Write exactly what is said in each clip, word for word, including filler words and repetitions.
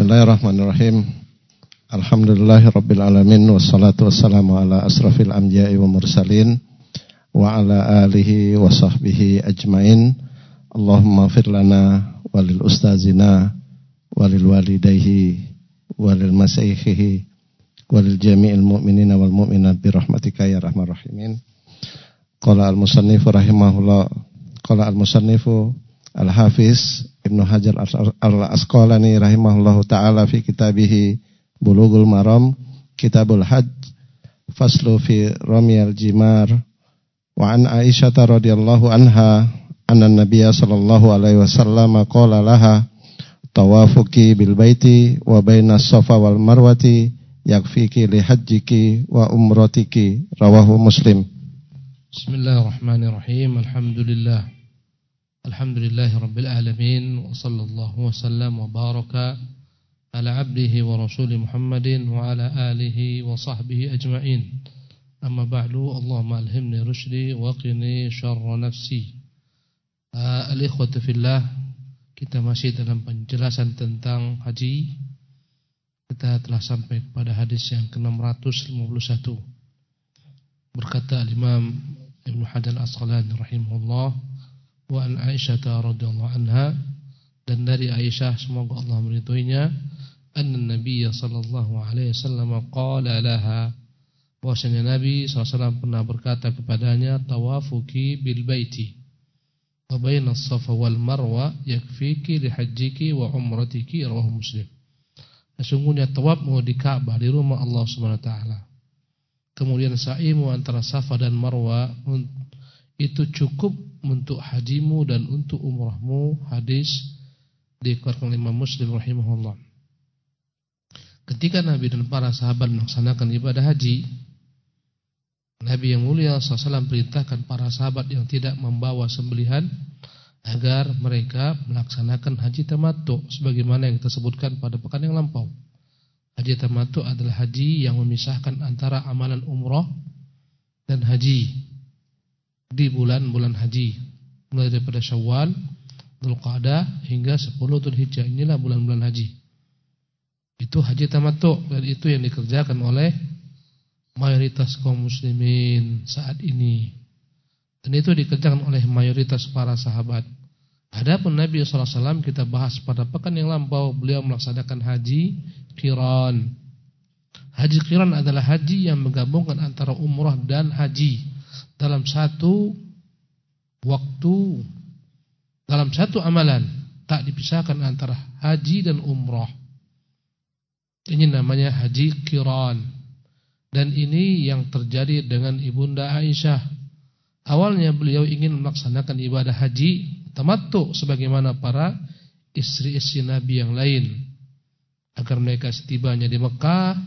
Bismillahirrahmanirrahim. Alhamdulillahirabbil alamin wassalatu wassalamu ala asrafil anbiya'i wa mursalin wa ala alihi wa sahbihi ajmain. Allahumma ighfir lana walil ustazina walil walidayhi walil masayikhihi walil jami'il mu'minina wal mu'minat birahmatika ya arhamar rahimin. Qala al-musannifu rahimahullah, qala al-musannifu Al-Hafiz Ibnu Hajar Al-Asqalani rahimahullahu ta'ala fi kitabihi Bulughul Maram Kitabul Hajj faslu fi ramyil jimar wa an Aisyah radhiyallahu anha anna Nabiyya sallallahu alaihi wasallam qala laha tawafuki bil baiti wa bainas safa wal marwati yakfiki li hajjiki wa umratiki rawahu Muslim. Bismillahirrahmanirrahim. Alhamdulillah Alhamdulillahi Rabbil Alamin. Wa sallallahu wa sallam wa baraka ala abdihi wa rasuli Muhammadin wa ala alihi wa sahbihi ajma'in. Amma ba'du, Allahumma alhimni rushdi wa qini syarra nafsi. uh, Al-ikhwatu fillah, kita masih dalam penjelasan tentang haji. Kita telah sampai kepada hadis yang ke enam ratus lima puluh satu. Berkata Al-Imam Ibnu Hajar Al-Asqalani rahimahullah, wa an Aisyah radhiyallahu anha, dan dari Aisyah semoga Allah meridhoinya, anna Nabiy sallallahu alaihi wasallam qala laha, bahwasanya Nabi sallallahu alaihi wasallam pernah berkata kepadanya, tawafuki bil baiti wa bainas safa wal marwa yakfiki li hajjiki wa umratiki, rawahu Muslim. Sesungguhnya tawafmu di Ka'bah, di rumah Allah Subhanahu wa taala, kemudian sa'imu antara Safa dan Marwa, itu cukup untuk hajimu dan untuk umrahmu. Hadis dikeluarkan oleh Imam Muslim rahimahullah. Ketika Nabi dan para sahabat melaksanakan ibadah haji, Nabi yang mulia sallallahu alaihi wasallam perintahkan para sahabat yang tidak membawa sembelihan agar mereka melaksanakan haji tamattu, sebagaimana yang kita sebutkan pada pekan yang lampau. Haji tamattu adalah haji yang memisahkan antara amalan umrah dan haji di bulan-bulan haji, mulai daripada Syawal, Dzulqa'dah hingga sepuluh Dzulhijjah. Inilah bulan-bulan haji. Itu haji tamattu, dan itu yang dikerjakan oleh mayoritas kaum muslimin saat ini, dan itu dikerjakan oleh mayoritas para sahabat. Adapun Nabi sallallahu alaihi wasallam, kita bahas pada pekan yang lampau, beliau melaksanakan haji qiran. Haji qiran adalah haji yang menggabungkan antara umrah dan haji dalam satu waktu, dalam satu amalan, tak dipisahkan antara haji dan umrah. Ini namanya haji qiran. Dan ini yang terjadi dengan Ibunda Aisyah. Awalnya beliau ingin melaksanakan ibadah haji tamattu sebagaimana para istri-istri Nabi yang lain, agar mereka setibanya di Mekah,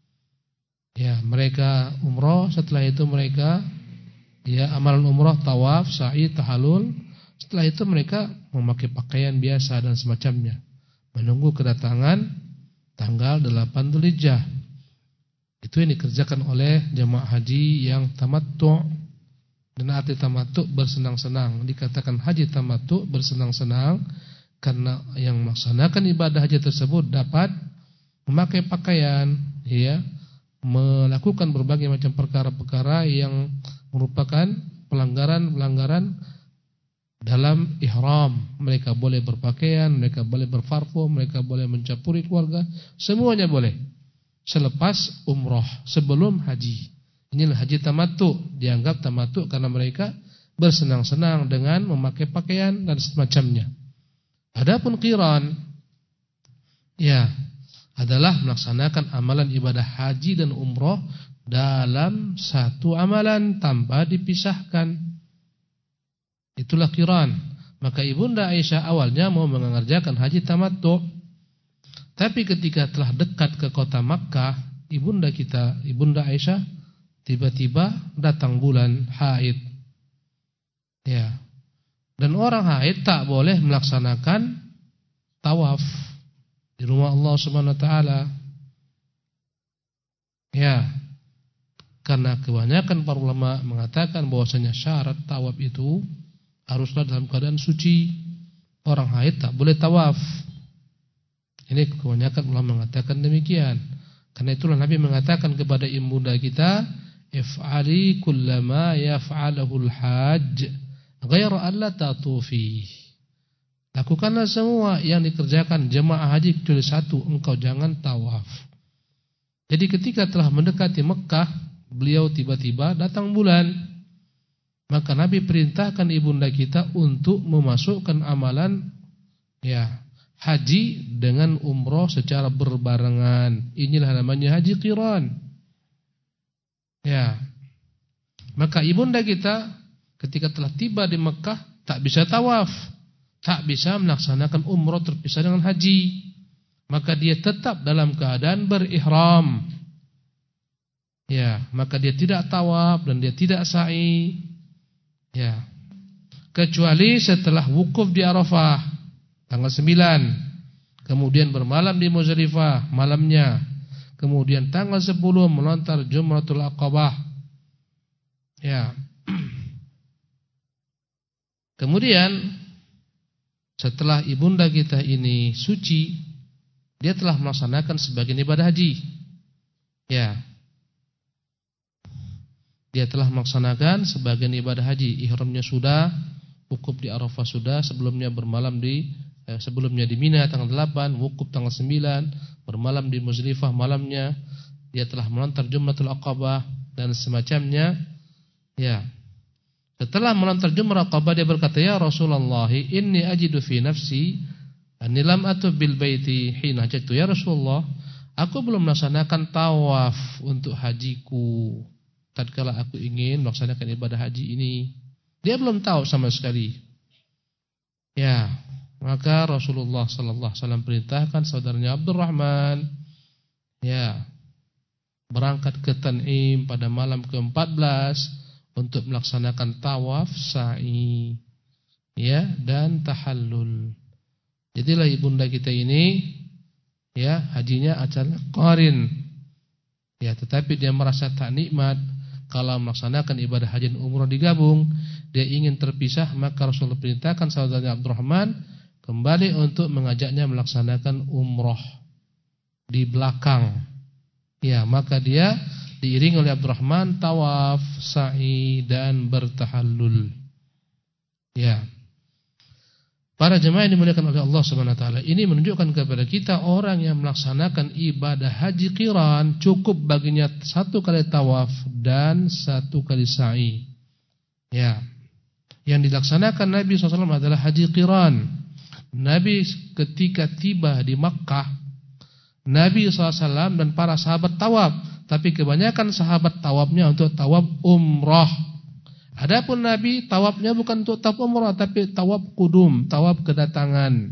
ya mereka umrah, setelah itu mereka ya amalan umrah, tawaf, sa'i, tahallul. Setelah itu mereka memakai pakaian biasa dan semacamnya, menunggu kedatangan tanggal delapan Dzulhijjah. Itu yang dikerjakan oleh jemaah haji yang tamattu. Dan arti tamattu bersenang-senang. Dikatakan haji tamattu bersenang-senang karena yang melaksanakan ibadah haji tersebut dapat memakai pakaian, ya, melakukan berbagai macam perkara-perkara yang merupakan pelanggaran-pelanggaran dalam ihram. Mereka boleh berpakaian, mereka boleh berparfum, mereka boleh mencapuri keluarga, semuanya boleh selepas umrah, sebelum haji. Inilah haji tamattu. Dianggap tamattu karena mereka bersenang-senang dengan memakai pakaian dan semacamnya. Adapun qiran, ya, adalah melaksanakan amalan ibadah haji dan umrah dalam satu amalan tanpa dipisahkan. Itulah qiran. Maka Ibunda Aisyah awalnya mau mengerjakan haji tamattu, tapi ketika telah dekat ke kota Makkah, ibunda kita, Ibunda Aisyah, tiba-tiba datang bulan haid. Ya. Dan orang haid tak boleh melaksanakan tawaf di rumah Allah Subhanahu wa taala. Ya. Karena kebanyakan para ulama mengatakan bahwasanya syarat tawaf itu haruslah dalam keadaan suci. Orang haid tak boleh tawaf. Ini kebanyakan ulama mengatakan demikian. Karena itulah Nabi mengatakan kepada ibunda kita, if'ali kullama yaf'alahul hajj ghaira alla tatufi. Lakukanlah semua yang dikerjakan jemaah haji kecuali satu, engkau jangan tawaf. Jadi ketika telah mendekati Mekah, beliau tiba-tiba datang bulan. Maka Nabi perintahkan ibunda kita untuk memasukkan amalan ya haji dengan umroh secara berbarengan. Inilah namanya haji qiran. Ya. Maka ibunda kita ketika telah tiba di Mekah tak bisa tawaf, tak bisa melaksanakan umroh terpisah dengan haji. Maka dia tetap dalam keadaan berihram. Ya, maka dia tidak tawaf dan dia tidak sa'i. Ya. Kecuali setelah wukuf di Arafah tanggal sembilan. Kemudian bermalam di Muzdalifah malamnya. Kemudian tanggal sepuluh melontar Jumratul Aqabah. Ya. Kemudian setelah ibunda kita ini suci, dia telah melaksanakan sebagian ibadah haji. Ya. Dia telah melaksanakan sebagian ibadah haji. Ihramnya sudah, wukuf di Arafah sudah, sebelumnya bermalam di eh, sebelumnya di Mina tanggal delapan, wukuf tanggal sembilan, bermalam di Muzdalifah malamnya. Dia telah melontar Jumratul Aqabah dan semacamnya. Ya. Setelah melontar Jumratul Aqabah dia berkata, "Ya Rasulullah, inni ajidu fi nafsi anni lam atub bil baiti hina hajjatu." Ya Rasulullah, aku belum melaksanakan tawaf untuk hajiku tatkala aku ingin melaksanakan ibadah haji ini. Dia belum tahu sama sekali. Ya, maka Rasulullah sallallahu alaihi wasallam perintahkan saudaranya Abdurrahman ya, berangkat ke Tan'im pada malam ke empat belas untuk melaksanakan tawaf, sa'i ya, dan tahallul. Jadilah ibunda kita ini ya, hajinya acara qarin. Ya, tetapi dia merasa tak nikmat kalau melaksanakan ibadah haji dan umrah digabung, dia ingin terpisah, maka Rasulullah perintahkan saudaranya Abdurrahman kembali untuk mengajaknya melaksanakan umrah di belakang. Ya, maka dia diiringi oleh Abdurrahman tawaf, sa'i dan bertahallul. Ya. Para jemaah yang dimuliakan oleh Allah Subhanahu wa taala, ini menunjukkan kepada kita orang yang melaksanakan ibadah haji qiran cukup baginya satu kali tawaf dan satu kali sa'i. Ya. Yang dilaksanakan Nabi shallallahu alaihi wasallam adalah haji qiran. Nabi ketika tiba di Makkah, Nabi shallallahu alaihi wasallam dan para sahabat tawaf, tapi kebanyakan sahabat tawafnya untuk tawaf umrah. Adapun Nabi tawafnya bukan untuk tawaf umrah, tapi tawaf qudum, tawaf kedatangan.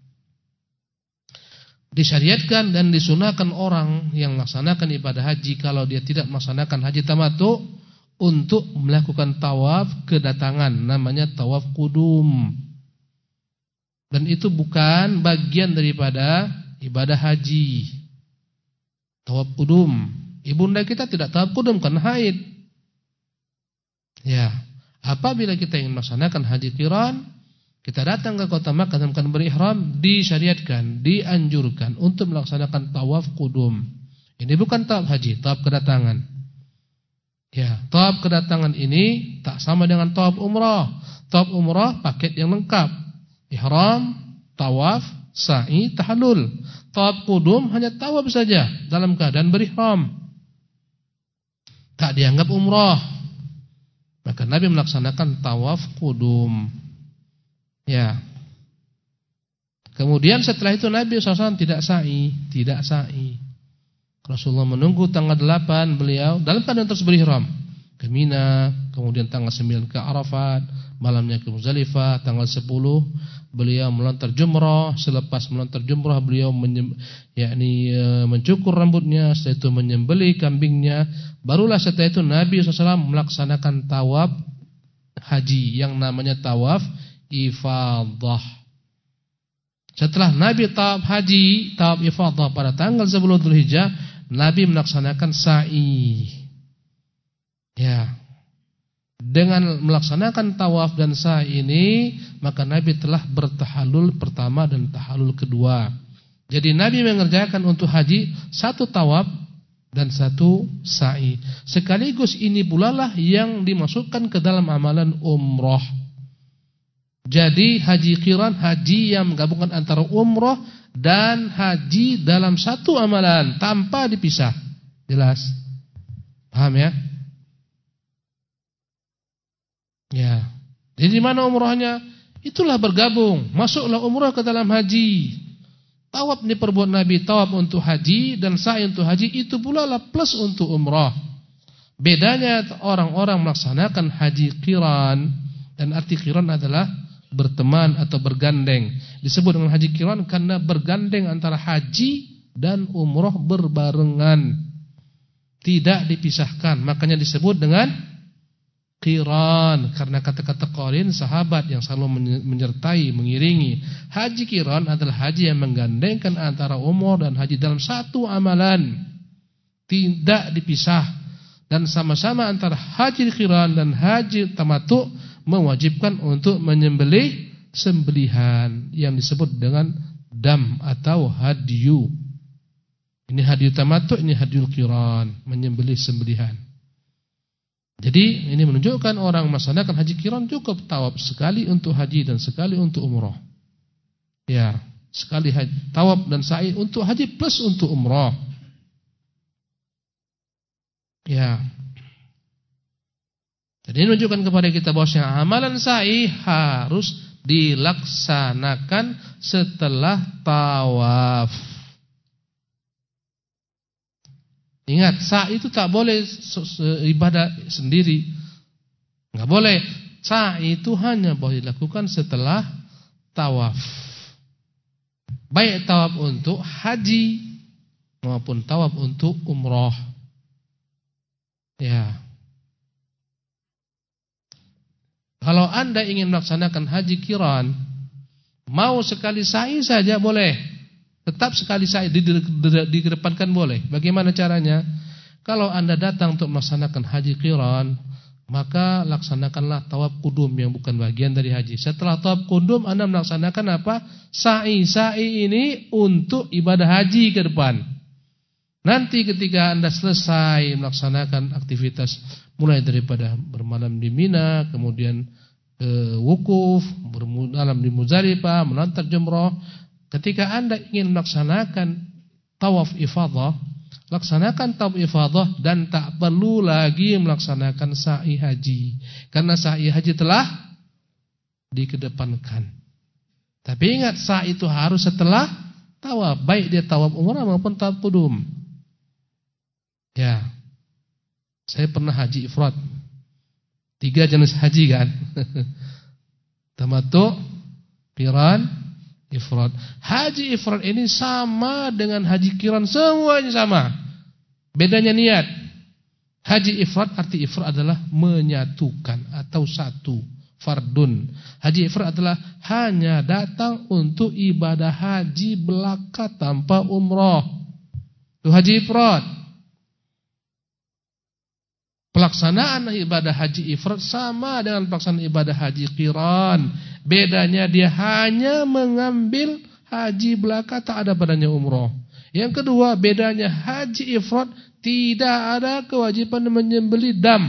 Disyariatkan dan disunahkan orang yang melaksanakan ibadah haji kalau dia tidak melaksanakan haji tamattu untuk melakukan tawaf kedatangan, namanya tawaf qudum. Dan itu bukan bagian daripada ibadah haji. Tawaf qudum. Ibunda kita tidak tawaf qudum karena haid. Ya, apabila kita ingin melaksanakan haji qiran, kita datang ke kota Makkah dan akan berihram, disyariatkan, dianjurkan untuk melaksanakan tawaf qudum. Ini bukan tawaf haji, tawaf kedatangan. Ya, tawaf kedatangan ini tak sama dengan tawaf umrah. Tawaf umrah paket yang lengkap. Ihram, tawaf, sa'i, tahallul. Tawaf qudum hanya tawaf saja dalam keadaan berihram. Tak dianggap umrah. Maka Nabi melaksanakan tawaf qudum. Ya. Kemudian setelah itu Nabi shallallahu alaihi wasallam tidak sa'i, tidak sa'i. Rasulullah menunggu tanggal delapan beliau dalam keadaan terus berihram ke Mina, kemudian tanggal sembilan ke Arafat, malamnya ke Muzdalifah, tanggal sepuluh beliau melontar jumrah. Selepas melontar jumrah beliau menyem, yakni e, mencukur rambutnya, setelah itu menyembelih kambingnya. Barulah setelah itu Nabi shallallahu alaihi wasallam melaksanakan tawaf haji yang namanya tawaf ifadah. Setelah Nabi tawaf haji, tawaf ifadah pada tanggal sepuluh Dzulhijjah, Nabi melaksanakan sa'i. Ya. Dengan melaksanakan tawaf dan sa'i ini, maka Nabi telah bertahallul pertama dan tahallul kedua. Jadi Nabi mengerjakan untuk haji satu tawaf dan satu sa'i. Sekaligus ini pula lah yang dimasukkan ke dalam amalan umroh. Jadi haji qiran, haji yang menggabungkan antara umroh dan haji dalam satu amalan tanpa dipisah. Jelas? Paham ya? Ya. Jadi di mana umrohnya? Itulah bergabung. Masuklah umroh ke dalam haji. Tawaf diperbuat Nabi, tawaf untuk haji dan sa'i untuk haji, itu pula lah plus untuk umroh. Bedanya orang-orang melaksanakan haji qiran, dan arti qiran adalah berteman atau bergandeng. Disebut dengan haji qiran karena bergandeng antara haji dan umroh berbarengan, tidak dipisahkan. Makanya disebut dengan qiran, karena kata-kata qarin sahabat yang selalu menyertai, mengiringi. Haji qiran adalah haji yang menggandengkan antara umroh dan haji dalam satu amalan, tidak dipisah. Dan sama-sama antara haji qiran dan haji tamattu mewajibkan untuk menyembelih sembelihan yang disebut dengan dam atau hadyu. Ini hadyu tamattu, ini hadyu qiran, menyembelih sembelihan. Jadi ini menunjukkan orang melaksanakan haji qiran cukup tawaf sekali untuk haji dan sekali untuk umroh. Ya, sekali haji, tawaf dan sa'i untuk haji plus untuk umroh. Ya. Jadi ini menunjukkan kepada kita bahwa amalan sa'i harus dilaksanakan setelah tawaf. Ingat, sa'i itu tak boleh ibadah sendiri. Enggak boleh. Sa'i itu hanya boleh dilakukan setelah tawaf. Baik tawaf untuk haji maupun tawaf untuk umroh. Ya. Kalau Anda ingin melaksanakan haji qiran, mau sekali sa'i saja boleh. Tetap sekali sa'i dikedepankan boleh. Bagaimana caranya? Kalau Anda datang untuk melaksanakan haji qiran, maka laksanakanlah tawaf qudum yang bukan bagian dari haji. Setelah tawaf qudum Anda melaksanakan apa? Sa'i. Sa'i ini untuk ibadah haji ke depan. Nanti ketika Anda selesai melaksanakan aktivitas mulai daripada bermalam di Mina, kemudian ke wukuf, bermalam di Muzdalifah, menantar jumrah. Ketika Anda ingin melaksanakan tawaf ifadah, laksanakan tawaf ifadah dan tak perlu lagi melaksanakan sa'i haji. Karena sa'i haji telah dikedepankan. Tapi ingat, sa'i itu harus setelah tawaf, baik dia tawaf umrah maupun tawaf qudum. Ya. Saya pernah haji ifrad. Tiga jenis haji kan. Tamattu, qiran, ifrad. Haji ifrad ini sama dengan haji qiran, semuanya sama. Bedanya niat. Haji ifrad, arti ifrad adalah menyatukan atau satu, fardun. Haji ifrad adalah hanya datang untuk ibadah haji belaka tanpa umrah. Itu haji ifrad. Pelaksanaan ibadah haji ifrad sama dengan pelaksanaan ibadah haji qiran. Bedanya dia hanya mengambil haji belaka, tak ada padanya umrah. Yang kedua, bedanya haji ifrad tidak ada kewajiban menyembelih dam.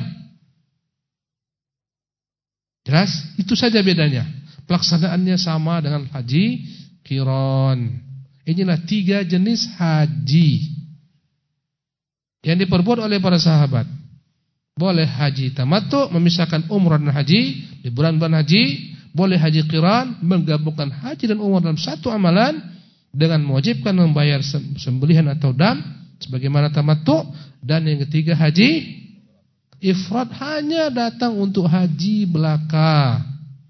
Jelas? Itu saja bedanya. Pelaksanaannya sama dengan haji qiran. Inilah tiga jenis haji yang diperbuat oleh para sahabat. Boleh haji tamattu, memisahkan umrah dan haji di bulan-bulan haji. Boleh haji qiran, menggabungkan haji dan umrah dalam satu amalan dengan mewajibkan membayar sembelihan atau dam sebagaimana tamattu. Dan yang ketiga, haji ifrad, hanya datang untuk haji belaka.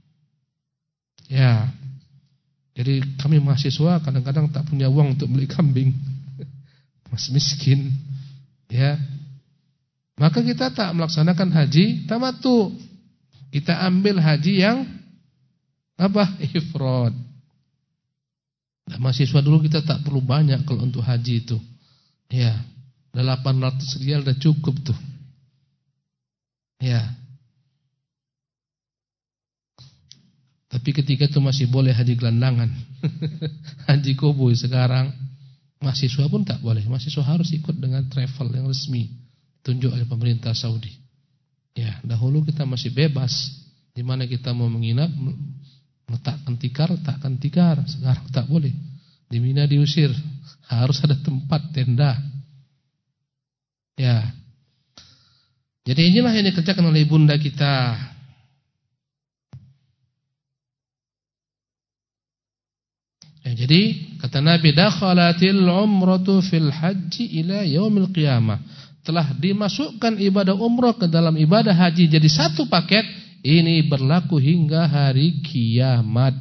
Ya. Jadi kami mahasiswa kadang-kadang tak punya uang untuk beli kambing. Masih miskin. Ya. Maka kita tak melaksanakan haji tamattu. Kita ambil haji yang apa? Ifrad. Nah, mahasiswa dulu kita tak perlu banyak kalau untuk haji itu. Ya, delapan ratus rial udah cukup tuh. Ya. Tapi ketika itu masih boleh haji gelandangan. Haji koboi. Sekarang mahasiswa pun tak boleh. Mahasiswa harus ikut dengan travel yang resmi tunjuk oleh pemerintah Saudi. Ya, dahulu kita masih bebas, di mana kita mau menginap, letakkan tikar, letakkan tikar. Sekarang tak boleh. Di Mina diusir, harus ada tempat tenda. Ya. Jadi inilah yang dikerjakan oleh ibunda kita. Ya, jadi kata Nabi, dakhalatil umratu fil haji ila yaumil qiyamah. Telah dimasukkan ibadah umrah ke dalam ibadah haji jadi satu paket. Ini berlaku hingga hari kiamat.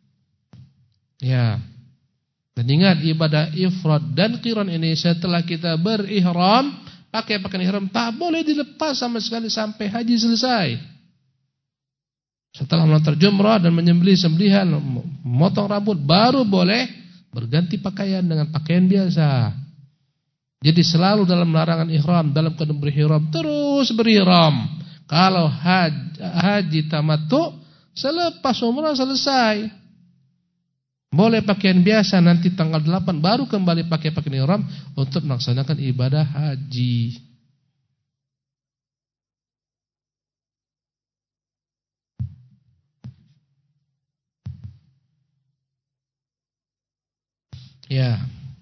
Ya. Dan ingat, ibadah ifrad dan qiran ini setelah kita berihram, pakai pakaian ihram, tak boleh dilepas sama sekali sampai haji selesai. Setelah melontar jumrah dan menyembelih sembelihan, memotong rambut, baru boleh berganti pakaian dengan pakaian biasa. Jadi selalu dalam larangan ihram, dalam keadaan berihram, terus berihram. Kalau haji, haji tamattu, selepas umrah selesai, boleh pakaian biasa, nanti tanggal delapan baru kembali pakai pakaian ihram untuk melaksanakan ibadah haji. Ya.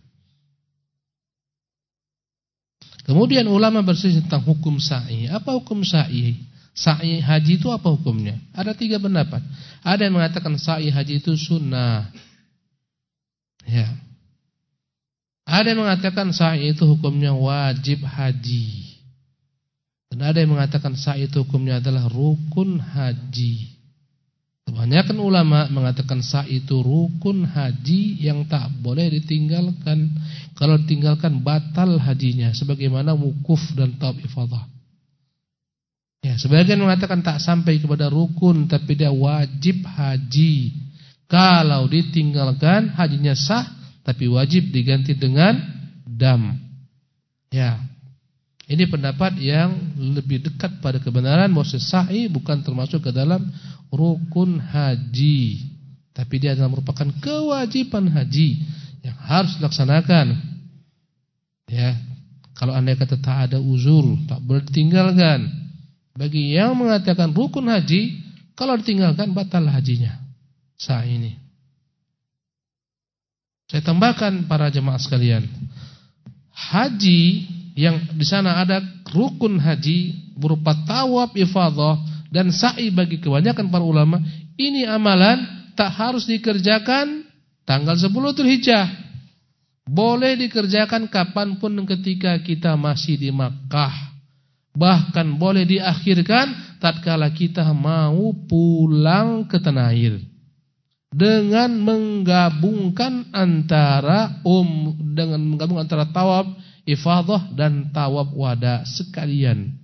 Kemudian ulama berselisih tentang hukum sa'i. Apa hukum sa'i? Sa'i haji itu apa hukumnya? Ada tiga pendapat. Ada yang mengatakan sa'i haji itu sunnah. Ya. Ada yang mengatakan sa'i itu hukumnya wajib haji. Dan ada yang mengatakan sa'i itu hukumnya adalah rukun haji. Kebanyakan ulama mengatakan sa'i itu rukun haji yang tak boleh ditinggalkan. Kalau ditinggalkan batal hajinya, sebagaimana wukuf dan tawaf ifadah. Ya, sebagian mengatakan tak sampai kepada rukun, tapi dia wajib haji. Kalau ditinggalkan hajinya sah, tapi wajib diganti dengan dam. Ya, ini pendapat yang lebih dekat pada kebenaran, bahwa sa'i bukan termasuk ke dalam rukun haji, tapi dia adalah merupakan kewajiban haji yang harus dilaksanakan. Ya, kalau andai kata tak ada uzur, tak boleh ditinggalkan. Bagi yang mengatakan rukun haji, kalau ditinggalkan batal hajinya. Sa'i ini. Saya tambahkan para jemaah sekalian, haji yang di sana ada rukun haji berupa tawaf ifadah dan sa'i bagi kebanyakan para ulama, ini amalan tak harus dikerjakan tanggal sepuluh Dzulhijjah. Boleh dikerjakan kapanpun ketika kita masih di Makkah. Bahkan boleh diakhirkan tatkala kita mau pulang ke tanah air. Dengan menggabungkan antara um dengan menggabung antara tawaf ifadah dan tawaf wada sekalian.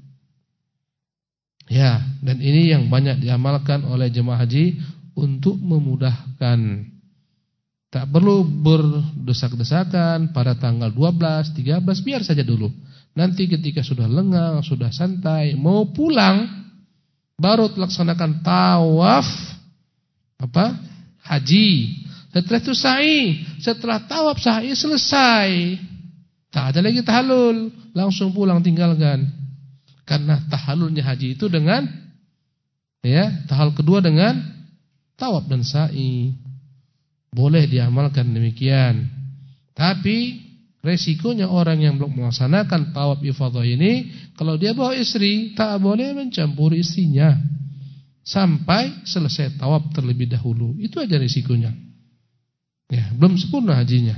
Ya, dan ini yang banyak diamalkan oleh jemaah haji untuk memudahkan. Tak perlu berdesak-desakan pada tanggal dua belas, tiga belas, biar saja dulu. Nanti ketika sudah lengang, sudah santai, mau pulang, baru laksanakan tawaf apa? Haji. Setelah itu sa'i. Setelah tawaf sa'i selesai, tak ada lagi tahallul, langsung pulang tinggalkan. Karena tahallulnya haji itu dengan ya, tahallul kedua dengan tawaf dan sa'i. Boleh diamalkan demikian. Tapi resikonya orang yang belum melaksanakan tawaf ifadah ini, kalau dia bawa istri, tak boleh mencampuri istrinya sampai selesai tawaf terlebih dahulu. Itu aja resikonya. Ya, belum sempurna hajinya.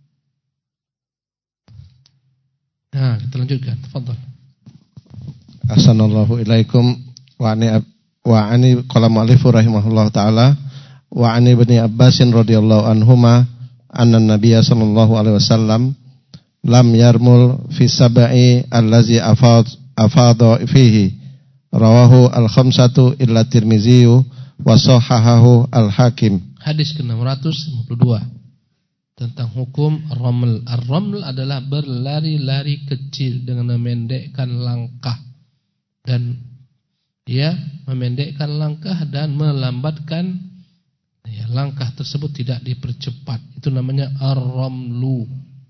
Nah, kita lanjutkan. Tafadhal. Assalamualaikum ilaikum wa ani wa ani qala mu'allif rahimahullah taala wa ani ibni Abbasin radhiyallahu anhuma anna nabiyya sallallahu alaihi wasallam lam yarmul fi sab'i allazi afad afadha fihi rawahu al-khamsatu illa Tirmizi wa sahahahu al-Hakim. Hadis ke enam ratus lima puluh dua tentang hukum raml. Ar-raml adalah berlari-lari kecil dengan memendekkan langkah dan ya memendekkan langkah dan melambatkan Ya, langkah tersebut tidak dipercepat. Itu namanya ar-ramlu.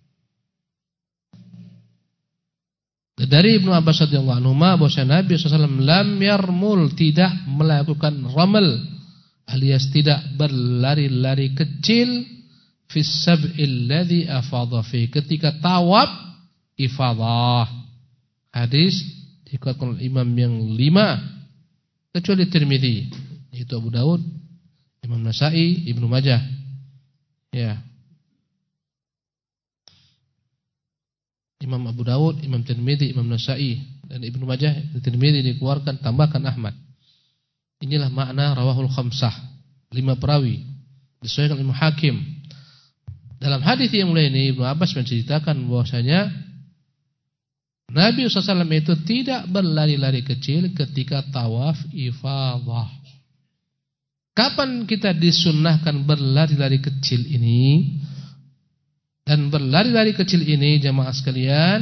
Dari Ibnu Abbas radhiyallahu anhu bahwa Nabi sallallahu alaihi wasallam lam yarmul, tidak melakukan ramal alias tidak berlari-lari kecil fi sab'il ladzi afadha fi, ketika tawaf ifadah. Hadis dikuatkan oleh imam yang lima kecuali Tirmizi, yaitu Abu Daud, Imam Nasa'i, Ibnu Majah. Ya. Imam Abu Daud, Imam Tirmizi, Imam Nasa'i dan Ibnu Majah. Tirmizi dikeluarkan, tambahkan Ahmad. Inilah makna rawahul khamsah, lima perawi. Disesuaikan Imam Hakim. Dalam hadis yang mulai ini Ibnu Abbas menceritakan bahwasanya Nabi sallallahu alaihi wasallam itu tidak berlari-lari kecil ketika tawaf ifadah. Kapan kita disunnahkan berlari-lari kecil ini? Dan berlari-lari kecil ini jamaah sekalian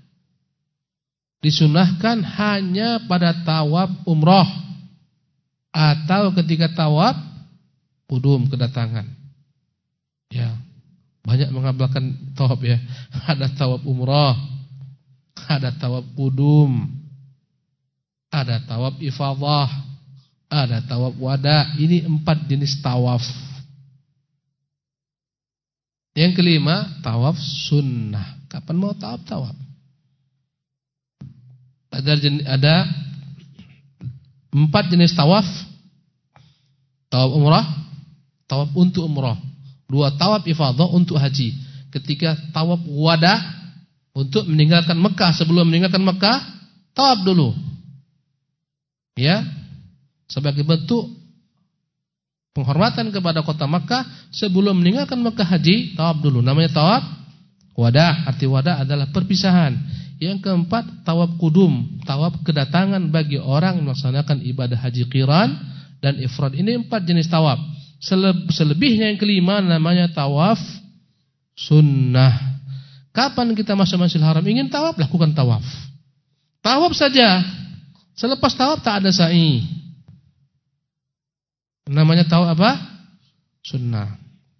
disunahkan hanya pada tawaf umrah atau ketika tawaf qudum, kedatangan. Ya, banyak mengabalkan tawaf ya. Ada tawaf umrah, ada tawaf qudum, ada tawaf ifadah, ada tawaf wada. Ini empat jenis tawaf. Yang kelima, tawaf sunnah. Kapan mau tawaf? Tawaf. Ada, ada empat jenis tawaf. Tawaf umrah, tawaf untuk umrah. Dua tawaf ifadah untuk haji. Ketika tawaf wada untuk meninggalkan Mekah, sebelum meninggalkan Mekah, tawaf dulu. Ya, sebagai bentuk penghormatan kepada kota Makkah, sebelum meninggalkan Makkah haji, tawaf dulu. Namanya tawaf wada. Arti wada adalah perpisahan. Yang keempat, tawaf qudum, tawaf kedatangan bagi orang melaksanakan ibadah haji qiran dan ifrad. Ini empat jenis tawaf. Selebihnya yang kelima namanya tawaf sunnah. Kapan kita masuk Masjidil Haram ingin tawaf, lakukan tawaf. Tawaf saja. Selepas tawaf tak ada sa'i. Namanya tawaf apa? Sunnah.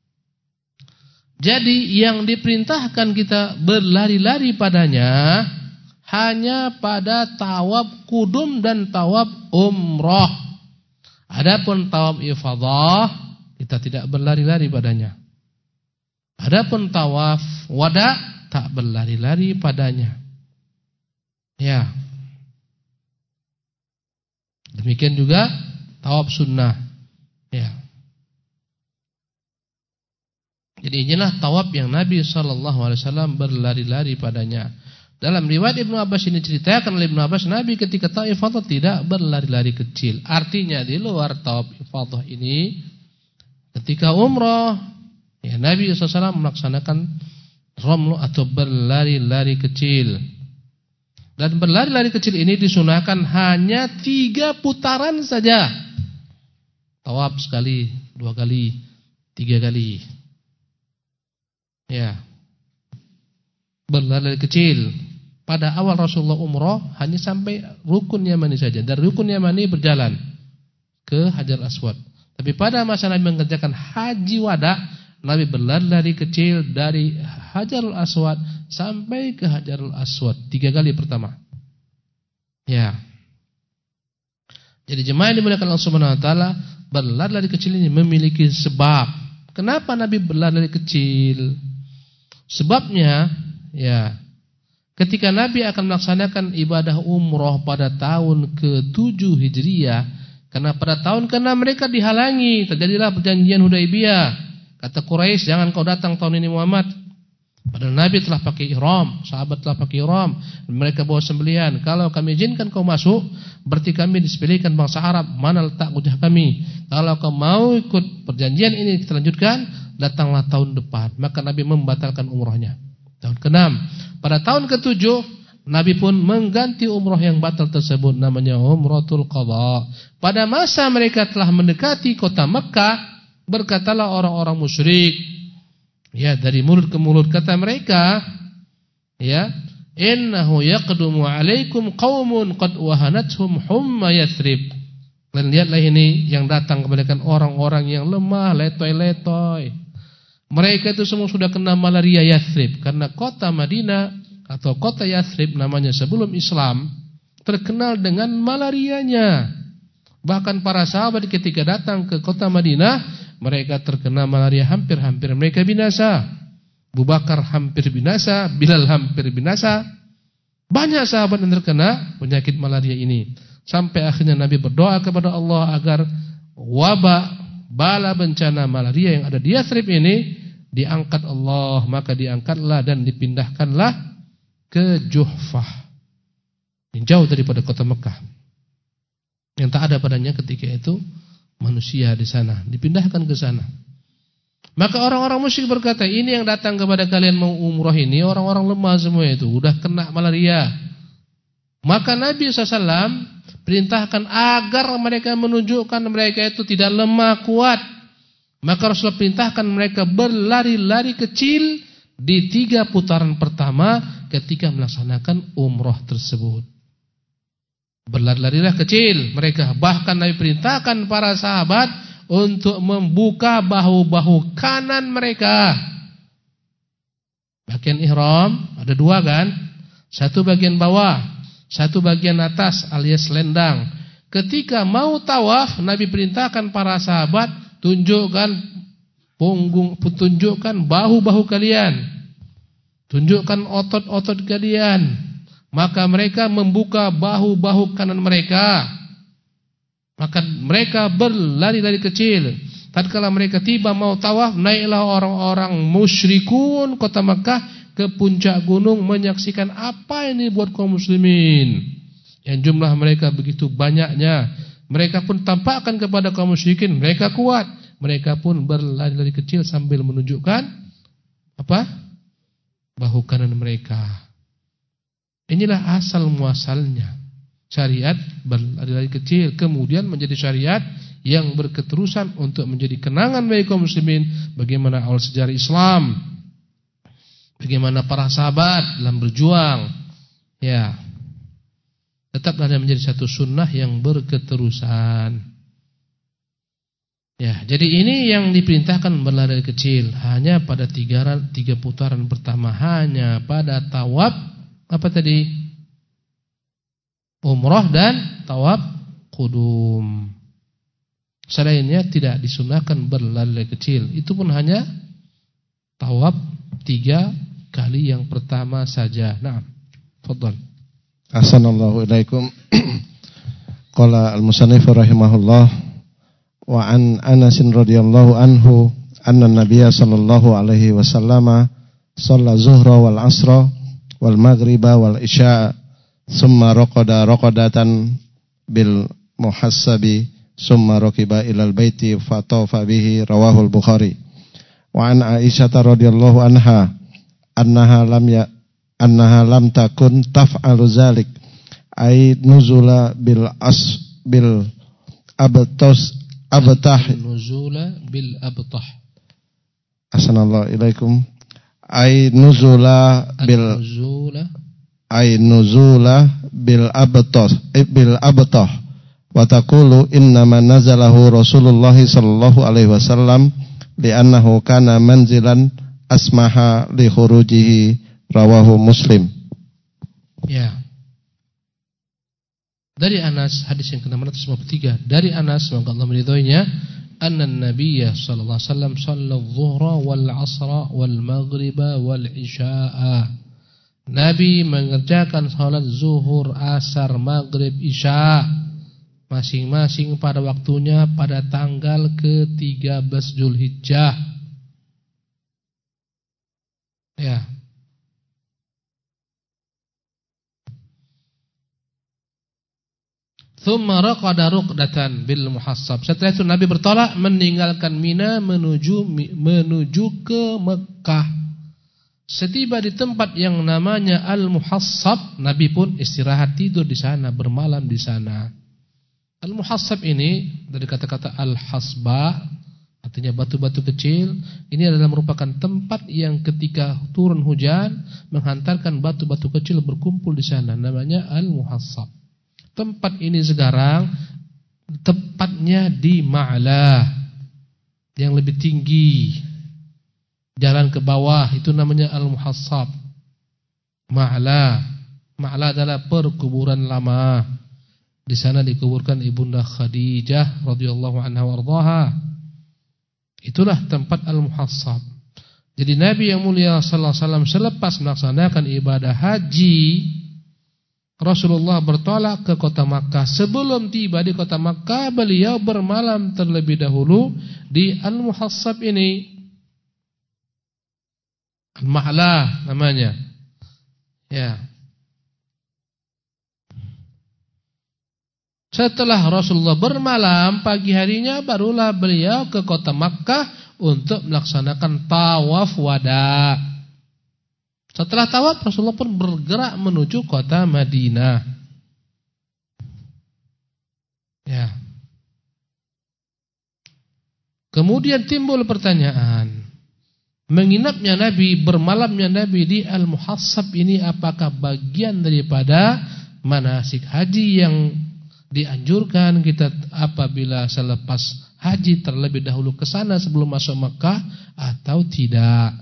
Jadi yang diperintahkan kita berlari-lari padanya hanya pada tawaf qudum dan tawaf umrah. Adapun tawaf ifadah kita tidak berlari-lari padanya. Adapun tawaf wada tak berlari-lari padanya. Ya. Demikian juga tawaf sunnah. Ya. Jadi inilah tawaf yang Nabi sallallahu alaihi wasallam berlari-lari padanya. Dalam riwayat Ibnu Abbas ini ceritakan oleh Ibnu Abbas, Nabi ketika tawaf ifadah tidak berlari-lari kecil. Artinya di luar tawaf ifadah ini, ketika umrah, ya Nabi sallallahu alaihi wasallam melaksanakan ramlu atau berlari-lari kecil. Dan berlari-lari kecil ini disunahkan hanya tiga putaran saja. Tawaf sekali, dua kali, tiga kali. Ya. Berlari kecil. Pada awal Rasulullah umrah hanya sampai rukun Yamani saja. Dari rukun Yamani berjalan ke Hajar Aswad. Tapi pada masa Nabi mengerjakan haji wada, Nabi berlari kecil dari Hajarul Aswad sampai ke Hajarul Aswad. Tiga kali pertama. Ya. Jadi jemaah yang dimuliakan Allah Subhanahu wa taala, berlari kecil ini memiliki sebab. Kenapa Nabi berlari kecil? Sebabnya, ya, ketika Nabi akan melaksanakan ibadah umrah pada tahun ke tujuh Hijriah, karena pada tahun ke enam mereka dihalangi, terjadilah perjanjian Hudaibiyah. Kata Quraisy, jangan kau datang tahun ini Muhammad. Padahal Nabi telah pakai ihram, sahabat telah pakai ihram, mereka bawa sembelihan. Kalau kami izinkan kau masuk, berarti kami disebelihkan bangsa Arab. Mana letak wajah kami? Kalau kau mau ikut perjanjian ini kita lanjutkan, datanglah tahun depan. Maka Nabi membatalkan umrahnya. Tahun keenam. Pada tahun ketujuh, Nabi pun mengganti umrah yang batal tersebut, namanya Umratul Qadha. Pada masa mereka telah mendekati kota Mekah, berkatalah orang-orang musyrik, ya, dari mulut ke mulut kata mereka, ya, innahu yaqdumu alaikum qaumun qad wahanathum humma Yathrib. Dan lihatlah ini yang datang kepada orang-orang yang lemah, letoy-letoy. Mereka itu semua sudah kena malaria Yathrib. Karena kota Madinah atau kota Yathrib namanya sebelum Islam terkenal dengan malarianya. Bahkan para sahabat ketika datang ke kota Madinah, mereka terkena malaria hampir-hampir mereka binasa. Abu Bakar hampir binasa, Bilal hampir binasa. Banyak sahabat yang terkena penyakit malaria ini. Sampai akhirnya Nabi berdoa kepada Allah agar wabak, bala bencana malaria yang ada di Yathrib ini diangkat Allah. Maka diangkatlah dan dipindahkanlah ke Juhfah, yang jauh daripada kota Mekah, yang tak ada padanya ketika itu manusia di sana, dipindahkan ke sana. Maka orang-orang musyrik berkata, ini yang datang kepada kalian mau umrah ini orang-orang lemah semua itu, udah kena malaria. Maka Nabi shallallahu alaihi wasallam perintahkan agar mereka menunjukkan mereka itu tidak lemah, kuat. Maka Rasulullah perintahkan mereka berlari-lari kecil di tiga putaran pertama ketika melaksanakan umrah tersebut. Berlari-larilah kecil mereka. Bahkan Nabi perintahkan para sahabat untuk membuka bahu-bahu kanan mereka. Bagian ihram ada dua kan? Satu bagian bawah, satu bagian atas alias selendang. Ketika mau tawaf, Nabi perintahkan para sahabat, tunjukkan punggung, tunjukkan bahu-bahu kalian, tunjukkan otot-otot kalian. Maka mereka membuka bahu-bahu kanan mereka. Maka mereka berlari-lari kecil. Tatkala mereka tiba mau tawaf, naiklah orang-orang musyrikun kota Makkah ke puncak gunung menyaksikan apa ini buat kaum muslimin. Yang jumlah mereka begitu banyaknya. Mereka pun tampakkan kepada kaum musyrikin, mereka kuat. Mereka pun berlari-lari kecil sambil menunjukkan apa? Bahu kanan mereka. Inilah asal muasalnya syariat berlari-lari kecil, kemudian menjadi syariat yang berketerusan untuk menjadi kenangan bagi kaum muslimin bagaimana awal sejarah Islam, bagaimana para sahabat dalam berjuang. Ya, tetaplah menjadi satu sunnah yang berketerusan. Ya, jadi ini yang diperintahkan berlari kecil hanya pada tiga, tiga putaran pertama, hanya pada tawaf apa tadi? Umrah dan tawaf qudum. Selainnya tidak disunahkan berlari kecil. Itu pun hanya tawaf tiga kali yang pertama saja. Naam. Fadhal. Ahsanallahu ilaikum. Qala al-musannif rahimahullah wa an Anas radhiyallahu anhu anna Nabiy sallallahu alaihi wasallam shalla zuhra wal asra wal maghriba wal isya summa raqada raqadatan bil muhassabi summa raqiba ilal baiti fatafa bihi rawahul Bukhari. Wa an Aisyah radhiyallahu anha annaha lam ya annaha lam takun taf'alu zalik ay nuzula bil as bil abtas abtah nuzula bil abtah. Assalamualaikum ilaikum. Ay nuzula bil nuzula ay nuzula bil abtah bil abtah wa taqulu innama nazalahu Rasulullah sallallahu alaihi wasallam li'annahu kana manzilan asmaha li khurujihi rawahu Muslim. Ya. Dari Anas, hadis yang ke enam ratus lima puluh tiga, dari Anas semoga Allah meridhoinya, anna Nabiyya sallallahu alaihi wasallam shalla adh-dhuhra wal 'asra wal maghriba wal isya'a. Nabi mengerjakan salat zuhur, asar, maghrib, isya masing-masing pada waktunya pada tanggal ke tiga belas Zulhijjah. Ya. Thumma raqada ruqdatan bil muhassab. Setelah itu Nabi bertolak meninggalkan Mina menuju menuju ke Mekah. Setiba di tempat yang namanya Al-Muhassab, Nabi pun istirahat tidur di sana, bermalam di sana. Al-Muhassab ini dari kata-kata Al-Hasba, artinya batu-batu kecil. Ini adalah merupakan tempat yang ketika turun hujan menghantarkan batu-batu kecil berkumpul di sana, namanya Al-Muhassab. Tempat ini sekarang tepatnya di Ma'la yang lebih tinggi, jalan ke bawah, itu namanya Al-Muhassab. Ma'la, Ma'la adalah perkuburan lama. Di sana dikuburkan Ibunda Khadijah radhiyallahu anha warḍaha. Itulah tempat Al-Muhassab. Jadi Nabi yang mulia sallallahu alaihi wasallam selepas melaksanakan ibadah haji, Rasulullah bertolak ke kota Makkah. Sebelum tiba di kota Makkah, beliau bermalam terlebih dahulu di Al-Muhassab ini. Al-Ma'la namanya. Ya. Setelah Rasulullah bermalam, pagi harinya barulah beliau ke kota Makkah untuk melaksanakan tawaf wada. Setelah tawaf, Rasulullah pun bergerak menuju kota Madinah. Ya. Kemudian timbul pertanyaan, menginapnya Nabi, bermalamnya Nabi di Al-Muhassab ini apakah bagian daripada manasik haji yang dianjurkan kita apabila selepas haji terlebih dahulu ke sana sebelum masuk Makkah atau tidak?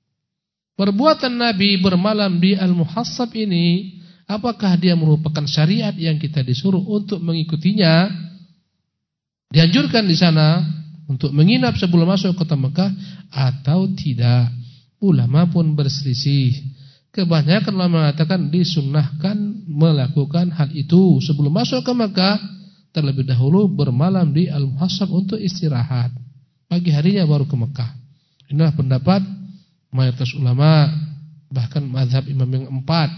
Perbuatan Nabi bermalam di Al-Muhassab ini, apakah dia merupakan syariat yang kita disuruh untuk mengikutinya? Dianjurkan di sana untuk menginap sebelum masuk kota Makkah atau tidak? Ulama pun berselisih. Kebanyakan ulama mengatakan disunnahkan melakukan hal itu sebelum masuk ke Makkah, terlebih dahulu bermalam di Al-Muhassab untuk istirahat. Pagi harinya baru ke Makkah. Inilah pendapat mayoritas ulama, bahkan mazhab imam yang empat.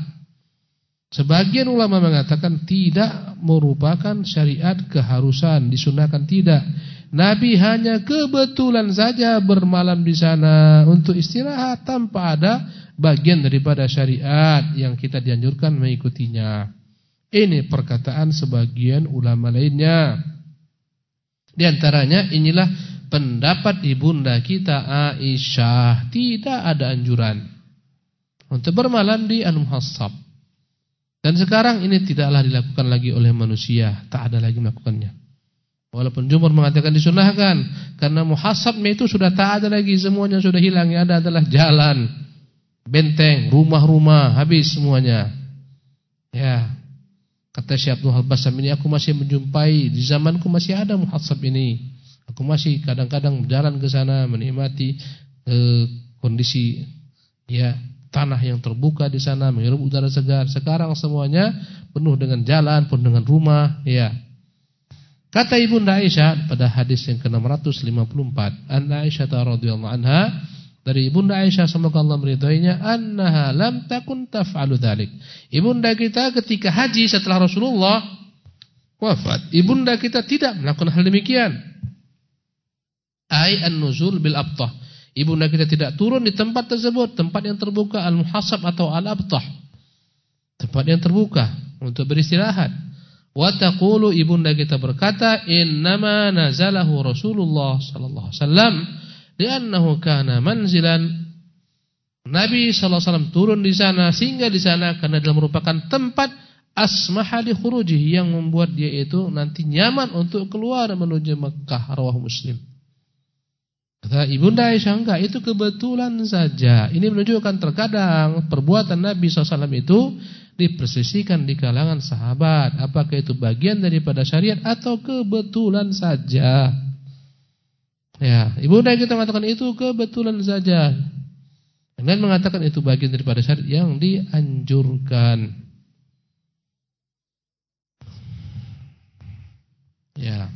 Sebagian ulama mengatakan tidak merupakan syariat keharusan, disunahkan tidak. Nabi hanya kebetulan saja bermalam di sana untuk istirahat tanpa ada bagian daripada syariat yang kita dianjurkan mengikutinya. Ini perkataan sebagian ulama lainnya. Di antaranya inilah pendapat ibunda kita Aisyah, tidak ada anjuran untuk bermalam di Al-Muhassab. Dan sekarang ini tidaklah dilakukan lagi oleh manusia, tak ada lagi melakukannya. Walaupun jumhur mengatakan disunahkan, karena muhassabnya itu sudah tak ada lagi, semuanya sudah hilang. Yang ada adalah jalan, benteng, rumah-rumah, habis semuanya. Ya, kata Syekh Abdul Al-Bassam ini, aku masih menjumpai di zamanku masih ada muhassab ini. Aku masih kadang-kadang berjalan ke sana menikmati eh, kondisi ya tanah yang terbuka di sana, menghirup udara segar. Sekarang semuanya penuh dengan jalan, penuh dengan rumah, ya. Kata Ibunda Aisyah pada hadis yang ke enam ratus lima puluh empat, Anna Aisyah radhiyallahu anha, dari Ibunda Aisyah semoga Allah meridhoinya, annaha lam takun taf'alu dzalik. Ibunda kita ketika haji setelah Rasulullah wafat, ibunda kita tidak melakukan hal demikian. Ai an-nuzul bil abtah. Ibunda kita tidak turun di tempat tersebut, tempat yang terbuka, al-muhassab atau al-abtah, tempat yang terbuka untuk beristirahat. Wa taqulu, ibunda kita berkata, innama nazalahu Rasulullah sallallahu alaihi wasallam li'annahu kana manzilan. Nabi sallallahu alaihi wasallam turun di sana, singgah di sana karena dia merupakan tempat asmaha li khurujihi, yang membuat dia itu nanti nyaman untuk keluar menuju Mekah. Rawahu Muslim. Kata ibunda Aisyah, enggak, itu kebetulan saja. Ini menunjukkan terkadang perbuatan Nabi sallallahu alaihi wasallam itu dipersisikan di kalangan sahabat, apakah itu bagian daripada syariat atau kebetulan saja. Ya, ibunda kita mengatakan itu kebetulan saja, dan mengatakan itu bagian daripada syariat yang dianjurkan. Ya.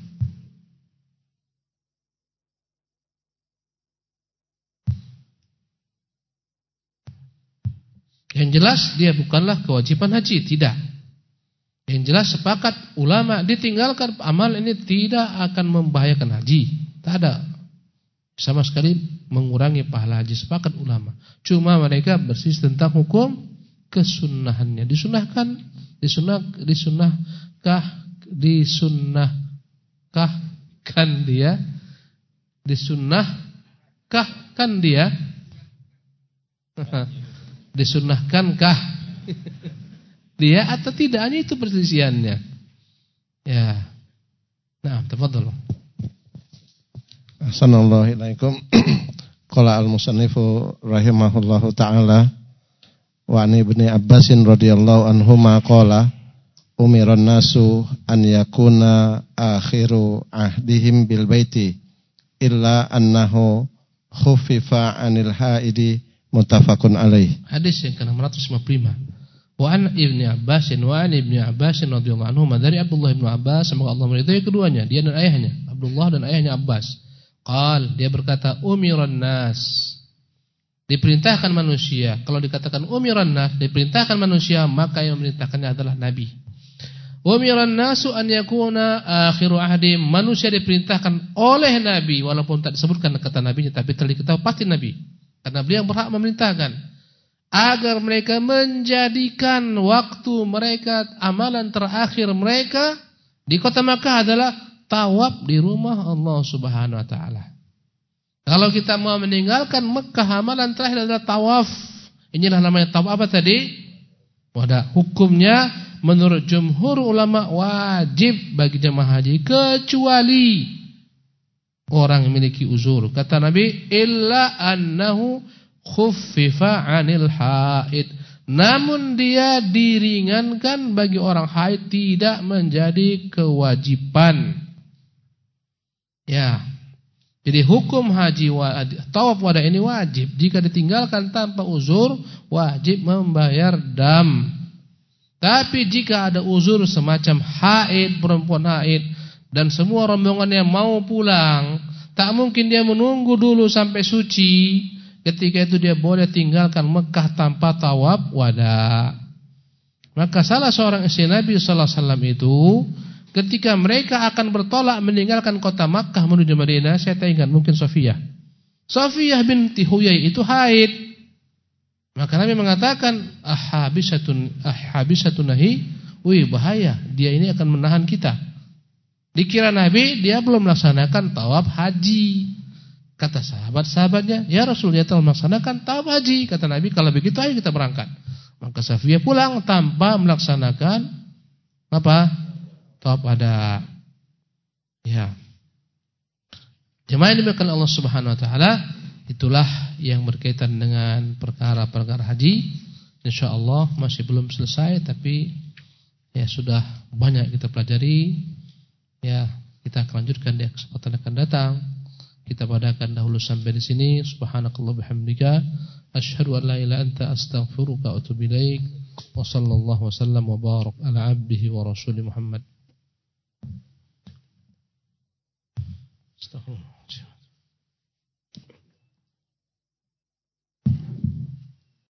Yang jelas dia bukanlah kewajiban haji, tidak. Yang jelas sepakat ulama, ditinggalkan amal ini tidak akan membahayakan haji, tak ada sama sekali mengurangi pahala haji, sepakat ulama. Cuma mereka berselisih tentang hukum kesunahannya. Disunahkan, disunah, disunahkah, disunahkah kan dia, disunahkah kan dia. Disunnahkankah dia atau tidak, hanya itu perselisihannya. Ya. Nah, tafadhal. Assalamualaikum ilaikum. Qala al-musannifu rahimahullahu ta'ala wa an ibni Abbasin radhiyallahu anhuma qala umiran nasu an yakuna akhiru ahdihim bil baiti illa annahu khuffifa 'anil haidi muttafaqun alaih. Hadis yang ke enam ratus lima puluh lima. Wa an ibni Abbasin wa an ibni Abbasin radhiyallahu anhuma, dari Abdullah bin Abbas, semoga Allah meridhai keduanya, dia dan ayahnya, Abdullah dan ayahnya Abbas. Qal, dia berkata, umiran nas, diperintahkan manusia. Kalau dikatakan umiran nas, diperintahkan manusia, maka yang memerintahkannya adalah Nabi. Umiran nasu an yakuna akhiru ahdi, manusia diperintahkan oleh Nabi, walaupun tak disebutkan kata nabinya, tapi telah diketahui pasti Nabi, karena beliau berhak memerintahkan agar mereka menjadikan waktu mereka, amalan terakhir mereka di kota Makkah adalah tawaf di rumah Allah Subhanahu wa taala. Kalau kita mau meninggalkan Makkah, amalan terakhir adalah tawaf. Inilah namanya tawaf apa tadi? Wada, hukumnya menurut jumhur ulama wajib bagi jemaah haji kecuali orang yang memiliki uzur. Kata Nabi, illa annahu khuffifa 'anil haid. Namun dia diringankan bagi orang haid, tidak menjadi kewajiban. Ya. Jadi hukum haji tawaf wada ini wajib. Jika ditinggalkan tanpa uzur, wajib membayar dam. Tapi jika ada uzur semacam haid, perempuan haid, dan semua rombongannya mau pulang, tak mungkin dia menunggu dulu sampai suci. Ketika itu dia boleh tinggalkan Mekah tanpa tawaf wada. Maka salah seorang istri Nabi sallallahu alaihi wasallam itu, ketika mereka akan bertolak meninggalkan kota Makkah menuju Madinah, saya tak ingat, mungkin Safiyah. Safiyah binti Huyai itu haid. Maka Nabi mengatakan, ahabisatun ahabisatunahi, wih bahaya, dia ini akan menahan kita. Dikira Nabi dia belum melaksanakan tawaf haji. Kata sahabat-sahabatnya, ya Rasul, dia telah melaksanakan tawaf haji. Kata Nabi, kalau begitu ayo kita berangkat. Maka Safiyah pulang tanpa melaksanakan apa? Tawaf wada. Ya. Jemaah yang dimuliakan Allah Subhanahu wa taala, itulah yang berkaitan dengan perkara-perkara haji. Insyaallah masih belum selesai, tapi ya sudah banyak kita pelajari. Ya, kita akan lanjutkan di kesempatan akan datang. Kita padakan dahulu sampai di sini. Subhanakallah bihamdika, asyhadu an la ilaha illa anta, astaghfiruka wa atubu ilaik. Wa sallallahu wasallam wa barak ala abdihi wa rasulih Muhammad. Astaghfirullah.